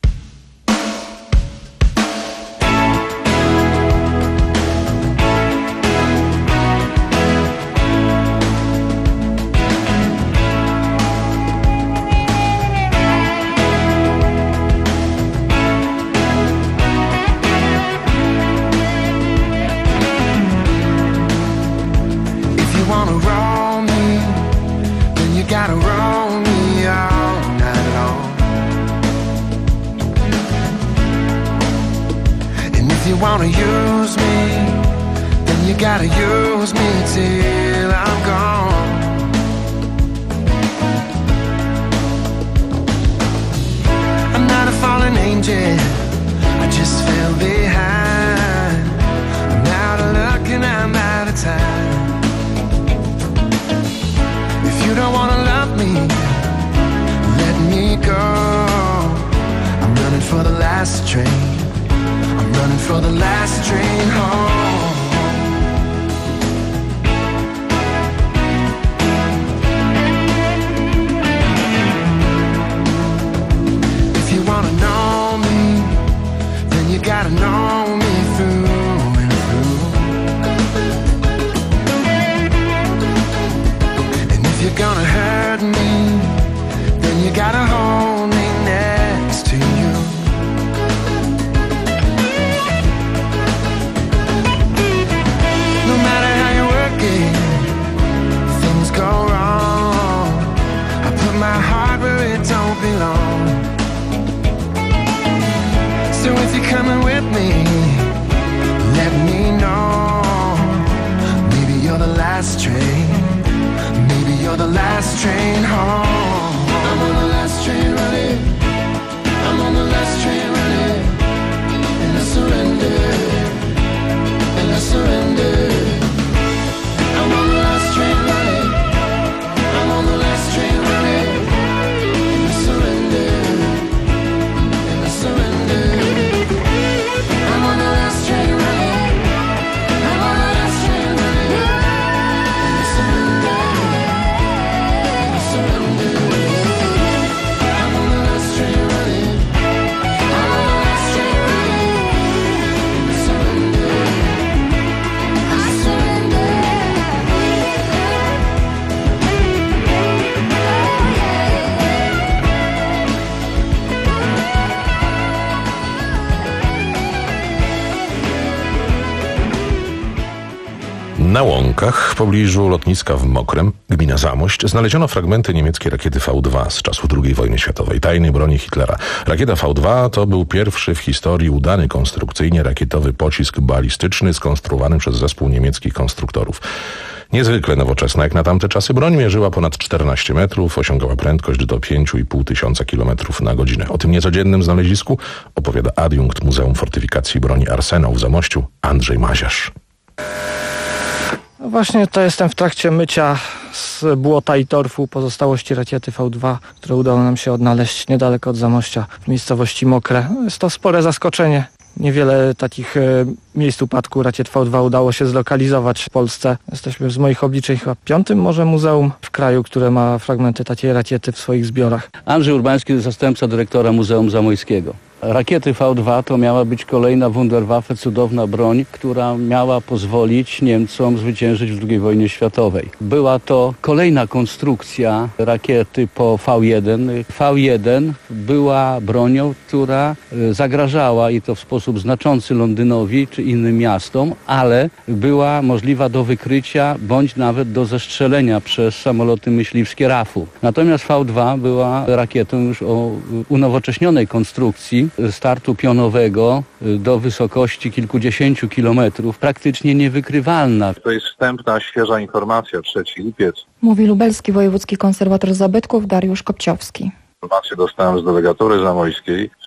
Wanna use me, then you gotta use me till I'm gone. I'm not a fallen angel, I just fell behind. I'm out of luck and I'm out of time. If you don't wanna love me, let me go. I'm running for the last train, running for the last train home. If you wanna know me, then you gotta know me through and through. And if you're gonna hurt me, then you gotta hold me next to you. Go wrong, I put my heart where it don't belong. So if you're coming with me, let me know. Maybe you're the last train, maybe you're the last train home. I'm on the last train running, I'm on the last train running. And I surrender, and I surrender. I'm on the last train running, I'm on the last train running. And I surrender, and I surrender. I'm on the last train running, I'm on the last train running. And I surrender, and I surrender. I'm on the last train running, I'm on the last train running. And I surrender, I surrender. Na łąkach w pobliżu lotniska w Mokrem, gmina Zamość, znaleziono fragmenty niemieckiej rakiety V dwa z czasów drugiej wojny światowej, tajnej broni Hitlera. Rakieta V dwa to był pierwszy w historii udany konstrukcyjnie rakietowy pocisk balistyczny skonstruowany przez zespół niemieckich konstruktorów. Niezwykle nowoczesna jak na tamte czasy broń mierzyła ponad czternaście metrów, osiągała prędkość do pięć i pół tysiąca kilometrów na godzinę. O tym niecodziennym znalezisku opowiada adiunkt Muzeum Fortyfikacji Broni Arsenał w Zamościu Andrzej Maziarz. No właśnie to jestem w trakcie mycia z błota i torfu pozostałości rakiety V dwa, które udało nam się odnaleźć niedaleko od Zamościa w miejscowości Mokre. Jest to spore zaskoczenie. Niewiele takich e, miejsc upadku rakiet V dwa udało się zlokalizować w Polsce. Jesteśmy z moich obliczeń chyba piątym może muzeum w kraju, które ma fragmenty takiej rakiety w swoich zbiorach. Andrzej Urbański, zastępca dyrektora Muzeum Zamojskiego. Rakiety V dwa to miała być kolejna Wunderwaffe, cudowna broń, która miała pozwolić Niemcom zwyciężyć w drugiej wojnie światowej. Była to kolejna konstrukcja rakiety po V jeden. V jeden była bronią, która zagrażała i to w sposób znaczący Londynowi czy innym miastom, ale była możliwa do wykrycia bądź nawet do zestrzelenia przez samoloty myśliwskie R A F-u. Natomiast V dwa była rakietą już o unowocześnionej konstrukcji, startu pionowego do wysokości kilkudziesięciu kilometrów, praktycznie niewykrywalna. To jest wstępna, świeża informacja, trzeci lipiec. Mówi lubelski wojewódzki konserwator zabytków Dariusz Kopciowski. Informację dostałem z delegatury zamojskiej. W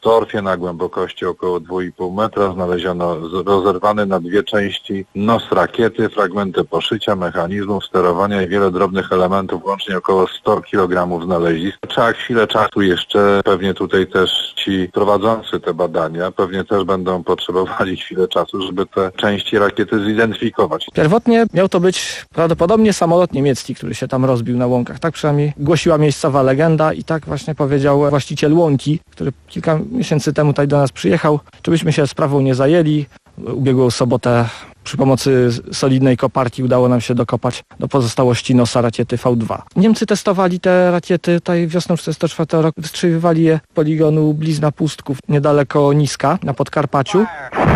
torfie na głębokości około dwa i pół metra znaleziono rozerwany na dwie części nos rakiety, fragmenty poszycia, mechanizmów sterowania i wiele drobnych elementów, łącznie około sto kilogramów znalezisk. Trzeba chwilę czasu jeszcze, pewnie tutaj też ci prowadzący te badania, pewnie też będą potrzebowali chwilę czasu, żeby te części rakiety zidentyfikować. Pierwotnie miał to być prawdopodobnie samolot niemiecki, który się tam rozbił na łąkach. Tak przynajmniej głosiła miejscowa legenda i tak właśnie powiedział właściciel łąki, który kilka miesięcy temu tutaj do nas przyjechał. Czy byśmy się sprawą nie zajęli? Ubiegłą sobotę przy pomocy solidnej koparki udało nam się dokopać do pozostałości nosa rakiety V dwa. Niemcy testowali te rakiety tutaj wiosną czterdziestego czwartego roku. Wystrzeliwali je z poligonu Blizna Pustków niedaleko Niska na Podkarpaciu.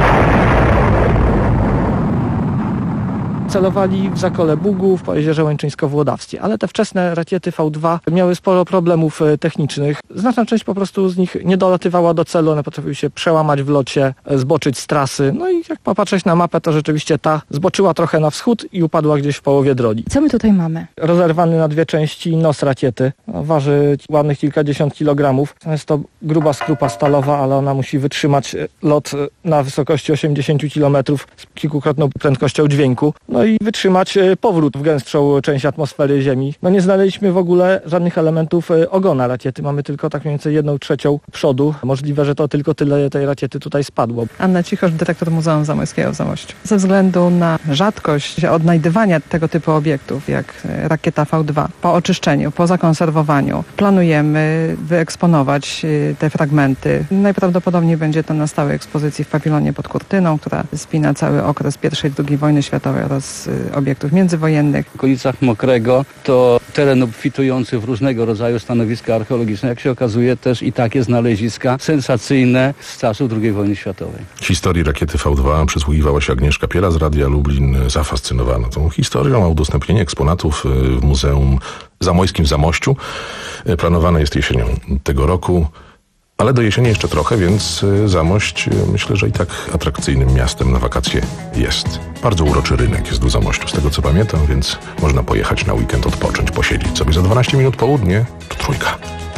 Celowali w Zakole Bugów, po Jeziorze Łęczyńsko-Włodawskie, ale te wczesne rakiety V dwa miały sporo problemów technicznych. Znaczna część po prostu z nich nie dolatywała do celu, one potrafiły się przełamać w locie, zboczyć z trasy. No i jak popatrzeć na mapę, to rzeczywiście ta zboczyła trochę na wschód i upadła gdzieś w połowie drogi. Co my tutaj mamy? Rozerwany na dwie części nos rakiety. No, waży ładnych kilkadziesiąt kilogramów. Jest to gruba skrupa stalowa, ale ona musi wytrzymać lot na wysokości osiemdziesiąt kilometrów z kilkukrotną prędkością dźwięku. No i wytrzymać powrót w gęstszą część atmosfery Ziemi. No nie znaleźliśmy w ogóle żadnych elementów ogona rakiety. Mamy tylko tak mniej więcej jedną trzecią przodu. Możliwe, że to tylko tyle tej rakiety tutaj spadło. Anna Cichosz, dyrektor Muzeum Zamojskiego w Zamościu. Ze względu na rzadkość odnajdywania tego typu obiektów, jak rakieta V dwa, po oczyszczeniu, po zakonserwowaniu, planujemy wyeksponować te fragmenty. Najprawdopodobniej będzie to na stałej ekspozycji w pawilonie pod Kurtyną, która spina cały okres pierwszej i drugiej wojny światowej oraz obiektów międzywojennych. W okolicach Mokrego to teren obfitujący w różnego rodzaju stanowiska archeologiczne. Jak się okazuje, też i takie znaleziska sensacyjne z czasów drugiej wojny światowej. Historii rakiety V dwa przysłuchiwała się Agnieszka Piela z Radia Lublin. Zafascynowana tą historią, a udostępnienie eksponatów w Muzeum Zamojskim w Zamościu planowane jest jesienią tego roku. Ale do jesieni jeszcze trochę, więc Zamość myślę, że i tak atrakcyjnym miastem na wakacje jest. Bardzo uroczy rynek jest w Zamościu, z tego co pamiętam, więc można pojechać na weekend, odpocząć, posiedzieć sobie. Za dwanaście minut południe to Trójka.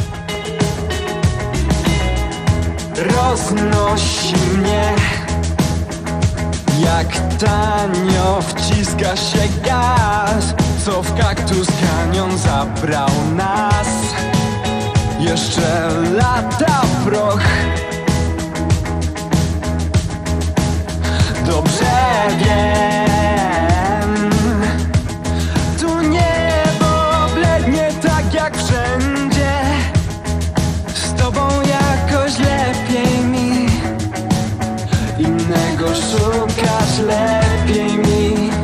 Roznosi mnie, jak tanio wciska się gaz, co w Kaktus Canyon zabrał nas. Jeszcze lata proch. Dobrze wiem, tu niebo blednie tak jak wszędzie. Z tobą jakoś lepiej mi, innego szukasz lepiej mi.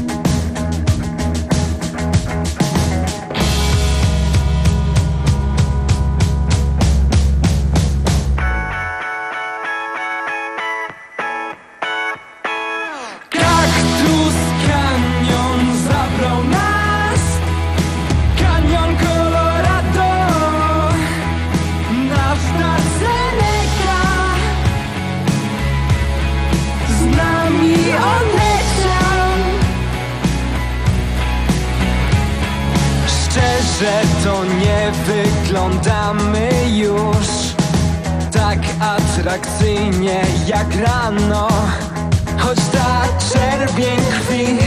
Że to nie wyglądamy już tak atrakcyjnie jak rano, choć ta czerwień krwi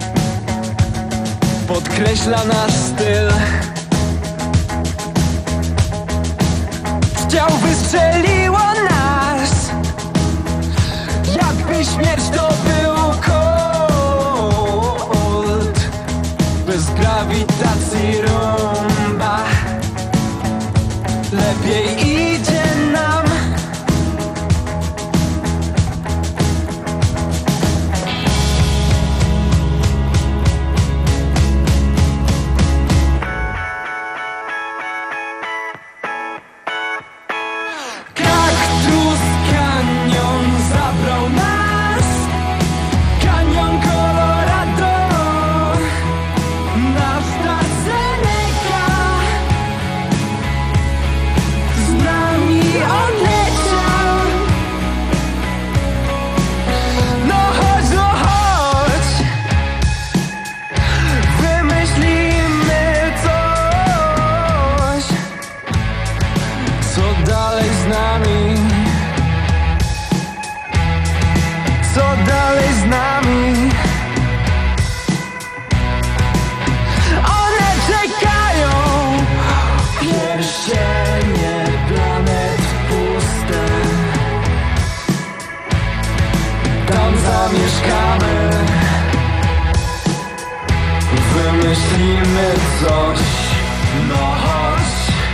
podkreśla nasz styl. Strzał wystrzeliło nas, jakby śmierć to był kult. Bez grawitacji rumba lepiej idzie nam. Kaktus Canyon zabrał nas, Canyon Colorado. Nasz Seneca, z nami on leciał. No chodź, no chodź, wymyślimy coś, co dalej z nami. dalej z nami. One czekają, pierścienie planet puste. Tam zamieszkamy, wymyślimy coś, no chodź.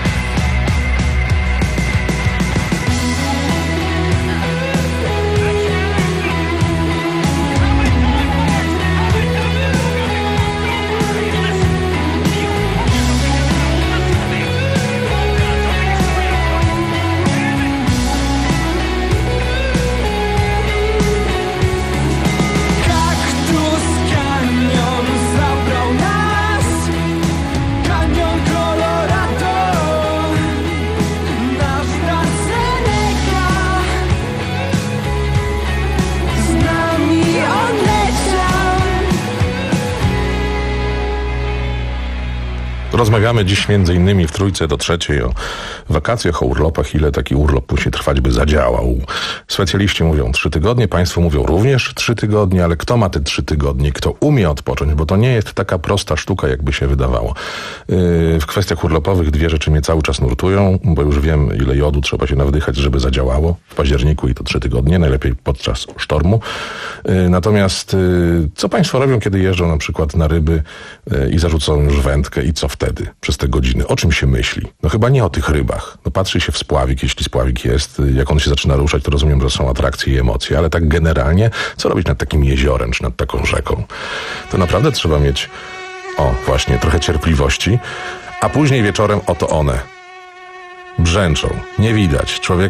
Rozmawiamy dziś między innymi w Trójce do Trzeciej o wakacjach, o urlopach, ile taki urlop musi trwać, by zadziałał. Specjaliści mówią trzy tygodnie, państwo mówią również trzy tygodnie, ale kto ma te trzy tygodnie, kto umie odpocząć, bo to nie jest taka prosta sztuka, jakby się wydawało. Yy, w kwestiach urlopowych dwie rzeczy mnie cały czas nurtują, bo już wiem, ile jodu trzeba się nawdychać, żeby zadziałało w październiku i to trzy tygodnie, najlepiej podczas sztormu. Yy, natomiast yy, co państwo robią, kiedy jeżdżą na przykład na ryby yy, i zarzucą już wędkę i co wtedy? Przez te godziny. O czym się myśli? No chyba nie o tych rybach. No patrzy się w spławik, jeśli spławik jest. Jak on się zaczyna ruszać, to rozumiem, że są atrakcje i emocje, ale tak generalnie, co robić nad takim jeziorem, czy nad taką rzeką? To naprawdę trzeba mieć, o właśnie, trochę cierpliwości, a później wieczorem oto one. Brzęczą. Nie widać. Człowiek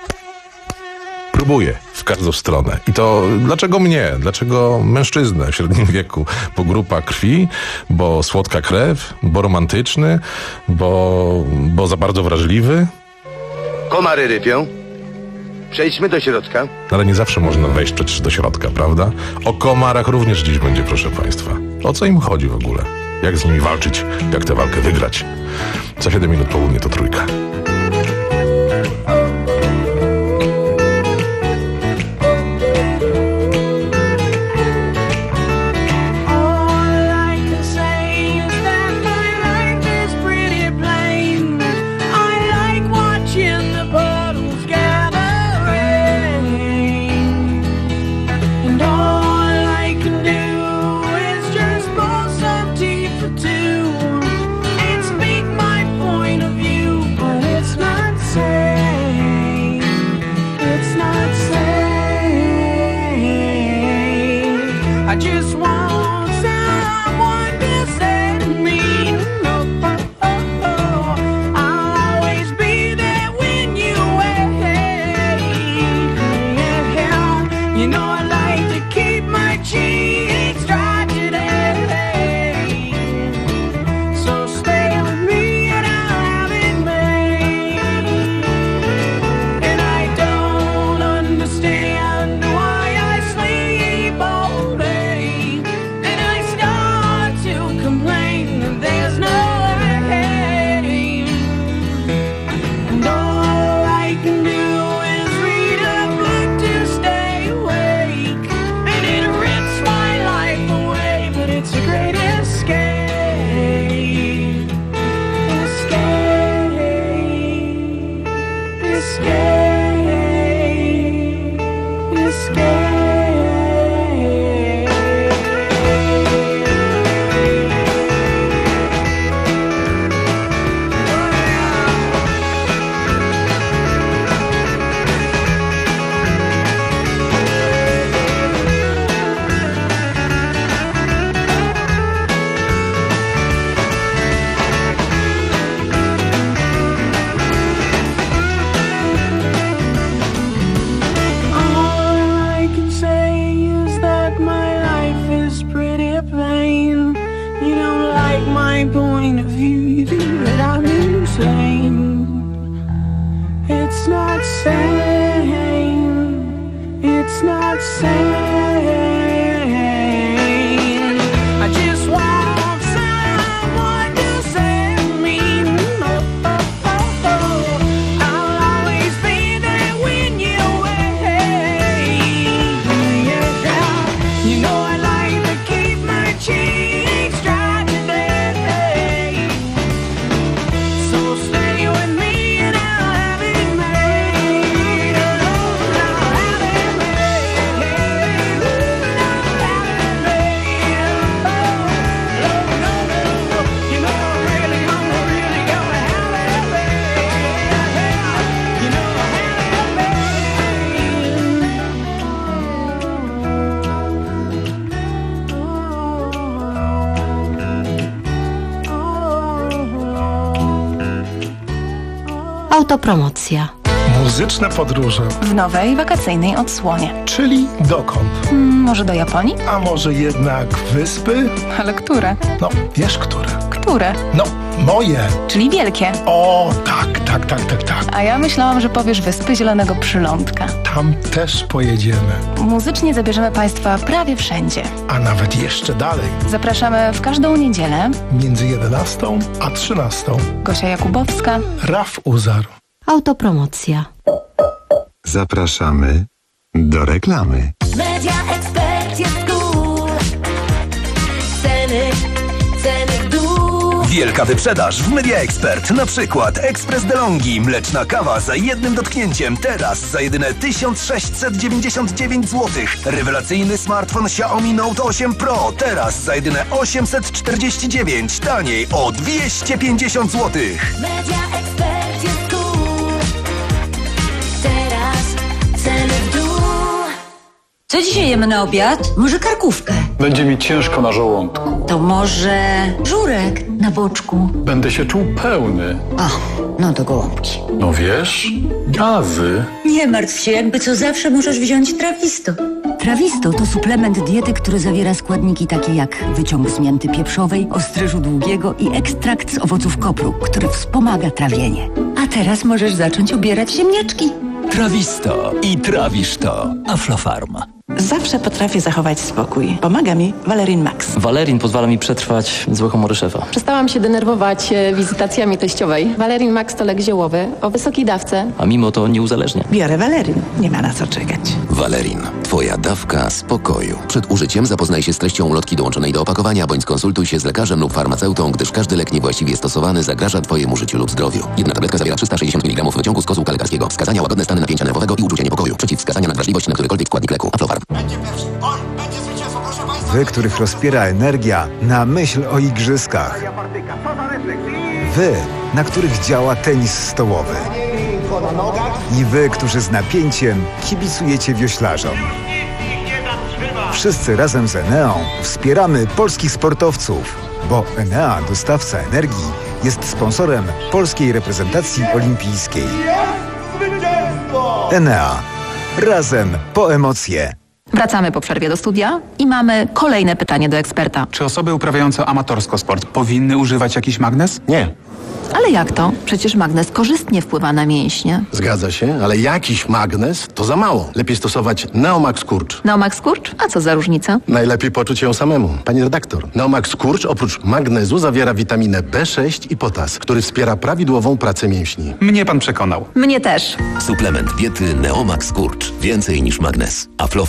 próbuje w każdą stronę. I to dlaczego mnie? Dlaczego mężczyznę w średnim wieku? Bo grupa krwi, bo słodka krew, bo romantyczny, bo, bo za bardzo wrażliwy? Komary rypią. Przejdźmy do środka. Ale nie zawsze można wejść przecież do środka, prawda? O komarach również dziś będzie, proszę państwa. O co im chodzi w ogóle? Jak z nimi walczyć? Jak tę walkę wygrać? Za siedem minut południe to Trójka. Autopromocja. Muzyczne podróże. W nowej, wakacyjnej odsłonie. Czyli dokąd? Hmm, może do Japonii? A może jednak wyspy? Ale które? No, wiesz które. Które? No, moje. Czyli wielkie. O, tak, tak, tak, tak, tak. A ja myślałam, że powiesz Wyspy Zielonego Przylądka. Tam też pojedziemy. Muzycznie zabierzemy Państwa prawie wszędzie. A nawet jeszcze dalej. Zapraszamy w każdą niedzielę. Między jedenastą a trzynastą. Gosia Jakubowska. Raf Uzar. Autopromocja. Zapraszamy do reklamy. Media Expert jest cool. Ceny, ceny w dół. Wielka wyprzedaż w Media Expert. Na przykład ekspres DeLonghi, mleczna kawa za jednym dotknięciem. Teraz za jedyne tysiąc sześćset dziewięćdziesiąt dziewięć złotych. Rewelacyjny smartfon Xiaomi Note osiem Pro. Teraz za jedyne osiemset czterdzieści dziewięć. Taniej o dwieście pięćdziesiąt złotych. Media Expert jest cool. Teraz ceny w dół. Co dzisiaj jemy na obiad? Może karkówkę? Będzie mi ciężko na żołądku. To może żurek na boczku? Będę się czuł pełny. O, no to gołąbki. No wiesz, gazy. Nie martw się, jakby co zawsze możesz wziąć Trawisto. Trawisto to suplement diety, który zawiera składniki takie jak wyciąg z mięty pieprzowej, ostryżu długiego i ekstrakt z owoców kopru, który wspomaga trawienie. A teraz możesz zacząć ubierać ziemniaczki. Trawisto i trawisz to. Aflofarm. Zawsze potrafię zachować spokój. Pomaga mi Valerin Max. Valerin pozwala mi przetrwać złe humory szefa. Przestałam się denerwować wizytacjami teściowej. Valerin Max to lek ziołowy o wysokiej dawce. A mimo to nie uzależnia. Biorę Valerin. Nie ma na co czekać. Valerin. Twoja dawka spokoju. Przed użyciem zapoznaj się z treścią ulotki dołączonej do opakowania, bądź skonsultuj się z lekarzem lub farmaceutą, gdyż każdy lek niewłaściwie stosowany zagraża Twojemu życiu lub zdrowiu. Jedna tabletka zawiera trzysta sześćdziesiąt miligramów wyciągu z kozłka lekarskiego. Wskazania: łagodne stany napięcia nerwowego i uczucia niepokoju. Przeciwwskazania: nadwrażliwość na którykolwiek składnik leku. Aflofarm. Wy, których rozpiera energia na myśl o igrzyskach. Wy, na których działa tenis stołowy. I wy, którzy z napięciem kibicujecie wioślarzom. Wszyscy razem z Eneą wspieramy polskich sportowców, bo Enea, dostawca energii, jest sponsorem polskiej reprezentacji olimpijskiej. Enea. Razem po emocje. Wracamy po przerwie do studia i mamy kolejne pytanie do eksperta. Czy osoby uprawiające amatorsko sport powinny używać jakiś magnez? Nie. Ale jak to? Przecież magnez korzystnie wpływa na mięśnie. Zgadza się, ale jakiś magnez to za mało. Lepiej stosować Neomax Kurcz. Neomax Kurcz? A co za różnica? Najlepiej poczuć ją samemu. Pani redaktor, Neomax Kurcz oprócz magnezu zawiera witaminę B sześć i potas, który wspiera prawidłową pracę mięśni. Mnie pan przekonał. Mnie też. Suplement diety Neomax Kurcz. Więcej niż magnez. Aflofarm.